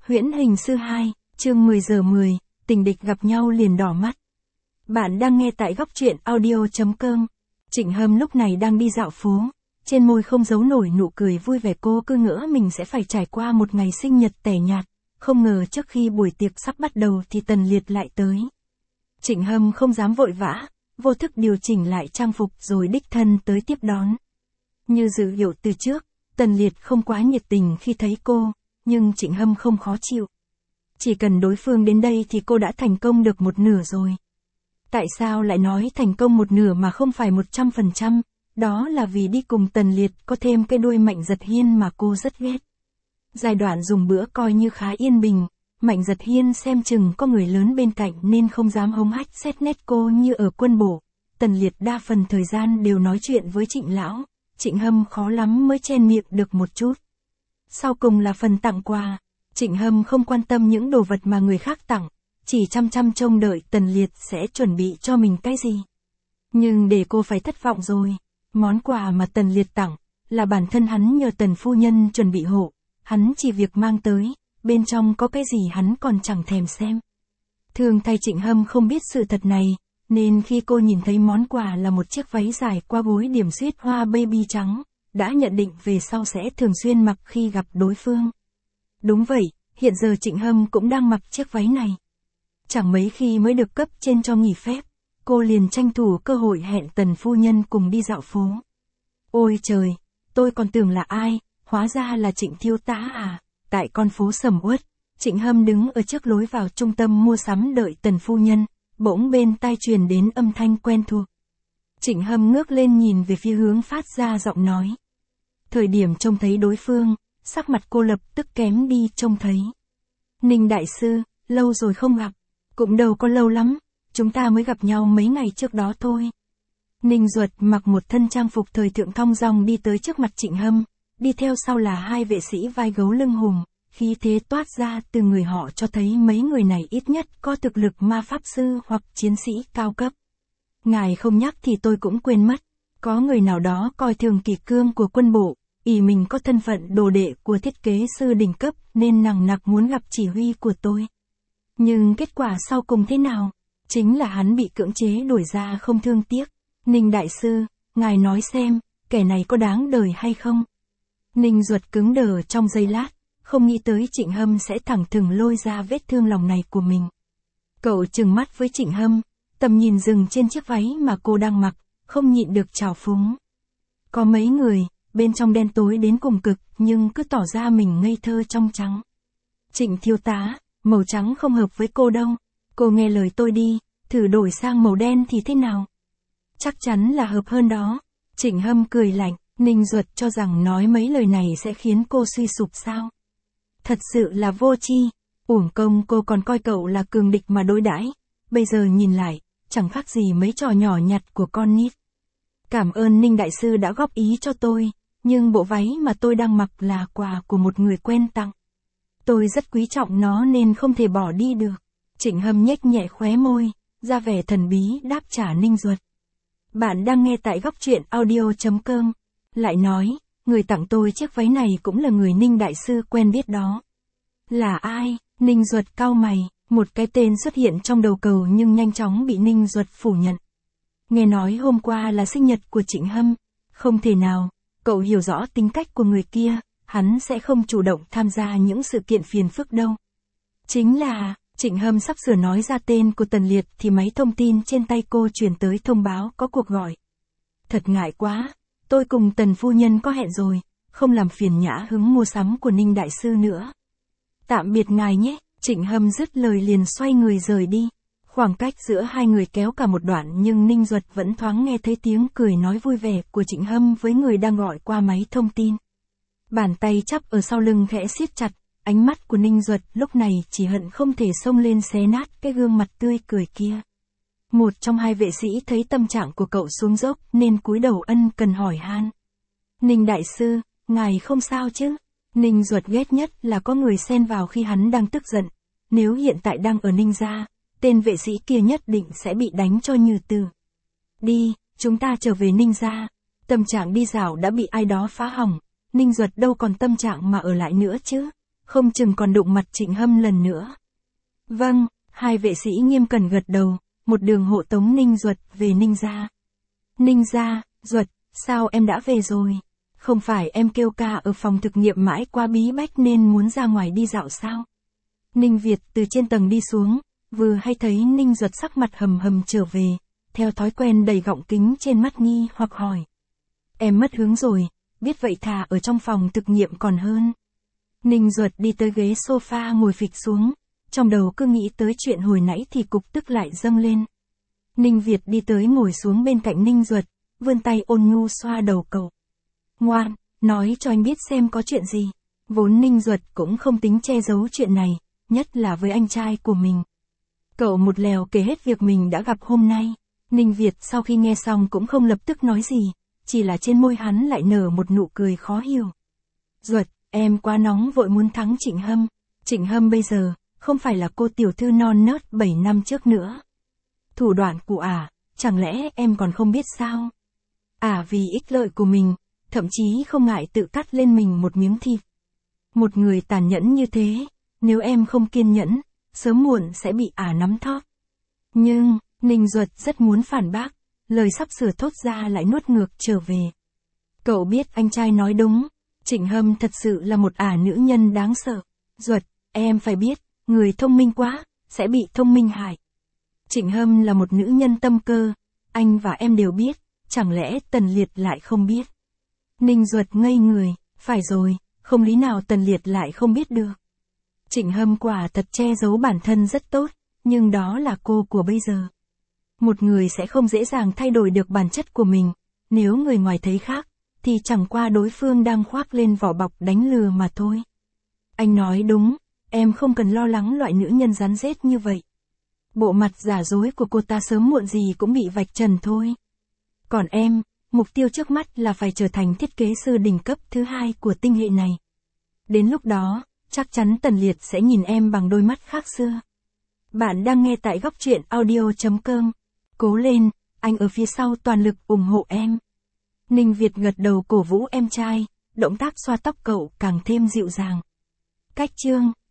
Huyễn hình sư 2, chương 10 giờ 10, tình địch gặp nhau liền đỏ mắt. Bạn đang nghe tại góc truyện audio.com. Trịnh Hâm lúc này đang đi dạo phố, trên môi không giấu nổi nụ cười vui vẻ, cô cứ ngỡ mình sẽ phải trải qua một ngày sinh nhật tẻ nhạt, không ngờ trước khi buổi tiệc sắp bắt đầu thì Tần Liệt lại tới. Trịnh Hâm không dám vội vã, vô thức điều chỉnh lại trang phục rồi đích thân tới tiếp đón. Như dự liệu từ trước, Tần Liệt không quá nhiệt tình khi thấy cô, nhưng Trịnh Hâm không khó chịu. Chỉ cần đối phương đến đây thì cô đã thành công được một nửa rồi. Tại sao lại nói thành công một nửa mà không phải 100%? Đó là vì đi cùng Tần Liệt có thêm cái đuôi Mạnh Dật Hiên mà cô rất ghét. Giai đoạn dùng bữa coi như khá yên bình, Mạnh Dật Hiên xem chừng có người lớn bên cạnh nên không dám hống hách xét nét cô như ở quân bộ. Tần Liệt đa phần thời gian đều nói chuyện với Trịnh lão, Trịnh Hâm khó lắm mới chen miệng được một chút. Sau cùng là phần tặng quà. Trịnh Hâm không quan tâm những đồ vật mà người khác tặng, chỉ chăm chăm trông đợi Tần Liệt sẽ chuẩn bị cho mình cái gì. Nhưng để cô phải thất vọng rồi, món quà mà Tần Liệt tặng là bản thân hắn nhờ Tần phu nhân chuẩn bị hộ, hắn chỉ việc mang tới, bên trong có cái gì hắn còn chẳng thèm xem. Thường thay Trịnh Hâm không biết sự thật này, nên khi cô nhìn thấy món quà là một chiếc váy dài qua gối điểm xuyết hoa baby trắng, đã nhận định về sau sẽ thường xuyên mặc khi gặp đối phương. Đúng vậy, hiện giờ Trịnh Hâm cũng đang mặc chiếc váy này. Chẳng mấy khi mới được cấp trên cho nghỉ phép, cô liền tranh thủ cơ hội hẹn Tần phu nhân cùng đi dạo phố. Ôi trời, tôi còn tưởng là ai, hóa ra là Trịnh thiếu tá à. Tại con phố sầm uất, Trịnh Hâm đứng ở trước lối vào trung tâm mua sắm đợi Tần phu nhân, bỗng bên tai truyền đến âm thanh quen thuộc. Trịnh Hâm ngước lên nhìn về phía hướng phát ra giọng nói. Thời điểm trông thấy đối phương, sắc mặt cô lập tức kém đi trông thấy. Ninh đại sư, lâu rồi không gặp. Cũng đâu có lâu lắm, chúng ta mới gặp nhau mấy ngày trước đó thôi. Ninh Duật mặc một thân trang phục thời thượng thong dong đi tới trước mặt Trịnh Hâm, đi theo sau là hai vệ sĩ vai gấu lưng hùng, khí thế toát ra từ người họ cho thấy mấy người này ít nhất có thực lực ma pháp sư hoặc chiến sĩ cao cấp. Ngài không nhắc thì tôi cũng quên mất, có người nào đó coi thường kỷ cương của quân bộ, ỷ mình có thân phận đồ đệ của thiết kế sư đỉnh cấp nên nằng nặc muốn gặp chỉ huy của tôi. Nhưng kết quả sau cùng thế nào? Chính là hắn bị cưỡng chế đuổi ra không thương tiếc. Ninh đại sư, ngài nói xem, kẻ này có đáng đời hay không? Ninh Duật cứng đờ trong giây lát, không nghĩ tới Trịnh Hâm sẽ thẳng thừng lôi ra vết thương lòng này của mình. Cậu trừng mắt với Trịnh Hâm, tầm nhìn dừng trên chiếc váy mà cô đang mặc, không nhịn được trào phúng. Có mấy người, bên trong đen tối đến cùng cực, nhưng cứ tỏ ra mình ngây thơ trong trắng. Trịnh thiếu tá, màu trắng không hợp với cô đâu. Cô nghe lời tôi đi, thử đổi sang màu đen thì thế nào? Chắc chắn là hợp hơn đó. Trịnh Hâm cười lạnh, Ninh Duật cho rằng nói mấy lời này sẽ khiến cô suy sụp sao? Thật sự là vô tri, uổng công cô còn coi cậu là cường địch mà đối đãi. Bây giờ nhìn lại, chẳng khác gì mấy trò nhỏ nhặt của con nít. Cảm ơn Ninh đại sư đã góp ý cho tôi, nhưng bộ váy mà tôi đang mặc là quà của một người quen tặng. Tôi rất quý trọng nó nên không thể bỏ đi được. Trịnh Hâm nhếch nhẹ khóe môi, ra vẻ thần bí đáp trả Ninh Duật. Bạn đang nghe tại góc truyện audio.com. Lại nói, người tặng tôi chiếc váy này cũng là người Ninh đại sư quen biết đó. Là ai? Ninh Duật cau mày, một cái tên xuất hiện trong đầu cậu nhưng nhanh chóng bị Ninh Duật phủ nhận. Nghe nói hôm qua là sinh nhật của Trịnh Hâm. Không thể nào, cậu hiểu rõ tính cách của người kia, hắn sẽ không chủ động tham gia những sự kiện phiền phức đâu. Chính là, Trịnh Hâm sắp sửa nói ra tên của Tần Liệt thì máy thông tin trên tay cô truyền tới thông báo có cuộc gọi. Thật ngại quá, tôi cùng Tần phu nhân có hẹn rồi, không làm phiền nhã hứng mua sắm của Ninh đại sư nữa. Tạm biệt ngài nhé, Trịnh Hâm dứt lời liền xoay người rời đi. Khoảng cách giữa hai người kéo cả một đoạn nhưng Ninh Duật vẫn thoáng nghe thấy tiếng cười nói vui vẻ của Trịnh Hâm với người đang gọi qua máy thông tin. Bàn tay chắp ở sau lưng khẽ siết chặt, ánh mắt của Ninh Duật lúc này chỉ hận không thể xông lên xé nát cái gương mặt tươi cười kia. Một trong hai vệ sĩ thấy tâm trạng của cậu xuống dốc nên cúi đầu ân cần hỏi han. Ninh đại sư, ngài không sao chứ? Ninh Duật ghét nhất là có người xen vào khi hắn đang tức giận. Nếu hiện tại đang ở Ninh gia, tên vệ sĩ kia nhất định sẽ bị đánh cho như tử. Đi, chúng ta trở về Ninh gia. Tâm trạng đi dạo đã bị ai đó phá hỏng. Ninh Duật đâu còn tâm trạng mà ở lại nữa chứ. không chừng còn đụng mặt Trịnh Hâm lần nữa. Vâng, hai vệ sĩ nghiêm cẩn gật đầu, một đường hộ tống Ninh Duật về Ninh gia. Ninh gia, Duật, sao em đã về rồi? Không phải em kêu ca ở phòng thực nghiệm mãi quá bí bách nên muốn ra ngoài đi dạo sao? Ninh Việt từ trên tầng đi xuống, vừa hay thấy Ninh Duật sắc mặt hầm hầm trở về, theo thói quen đầy gọng kính trên mắt nghi hoặc hỏi. Em mất hứng rồi, biết vậy thà ở trong phòng thực nghiệm còn hơn. Ninh Duật đi tới ghế sofa ngồi phịch xuống, trong đầu cứ nghĩ tới chuyện hồi nãy thì cục tức lại dâng lên. Ninh Việt đi tới ngồi xuống bên cạnh Ninh Duật, vươn tay ôn nhu xoa đầu cậu. Ngoan, nói cho anh biết xem có chuyện gì. Vốn Ninh Duật cũng không tính che giấu chuyện này, nhất là với anh trai của mình. Cậu một lèo kể hết việc mình đã gặp hôm nay. Ninh Việt sau khi nghe xong cũng không lập tức nói gì, chỉ là trên môi hắn lại nở một nụ cười khó hiểu. Duật, em quá nóng vội muốn thắng Trịnh Hâm. Trịnh Hâm bây giờ, không phải là cô tiểu thư non nớt 7 năm trước nữa. Thủ đoạn của chẳng lẽ em còn không biết sao? Vì ích lợi của mình, thậm chí không ngại tự cắt lên mình một miếng thịt. Một người tàn nhẫn như thế, nếu em không kiên nhẫn, sớm muộn sẽ bị nắm thóp. Nhưng, Ninh Duật rất muốn phản bác, lời sắp sửa thốt ra lại nuốt ngược trở về. Cậu biết anh trai nói đúng, Trịnh Hâm thật sự là một nữ nhân đáng sợ. Duật, em phải biết, người thông minh quá, sẽ bị thông minh hại. Trịnh Hâm là một nữ nhân tâm cơ, anh và em đều biết, chẳng lẽ Tần Liệt lại không biết. Ninh Duật ngây người, phải rồi, không lý nào Tần Liệt lại không biết được. Trịnh Hâm quả thật che giấu bản thân rất tốt, nhưng đó là cô của bây giờ. Một người sẽ không dễ dàng thay đổi được bản chất của mình, nếu người ngoài thấy khác, thì chẳng qua đối phương đang khoác lên vỏ bọc đánh lừa mà thôi. Anh nói đúng, em không cần lo lắng loại nữ nhân rắn rết như vậy. Bộ mặt giả dối của cô ta sớm muộn gì cũng bị vạch trần thôi. Còn em, mục tiêu trước mắt là phải trở thành thiết kế sư đỉnh cấp thứ 2 của tinh hệ này. Đến lúc đó, chắc chắn Tần Liệt sẽ nhìn em bằng đôi mắt khác xưa. Bạn đang nghe tại góc truyện audio.com. Cố lên, anh ở phía sau toàn lực ủng hộ em. Ninh Việt gật đầu cổ vũ em trai, động tác xoa tóc cậu càng thêm dịu dàng. Cách chương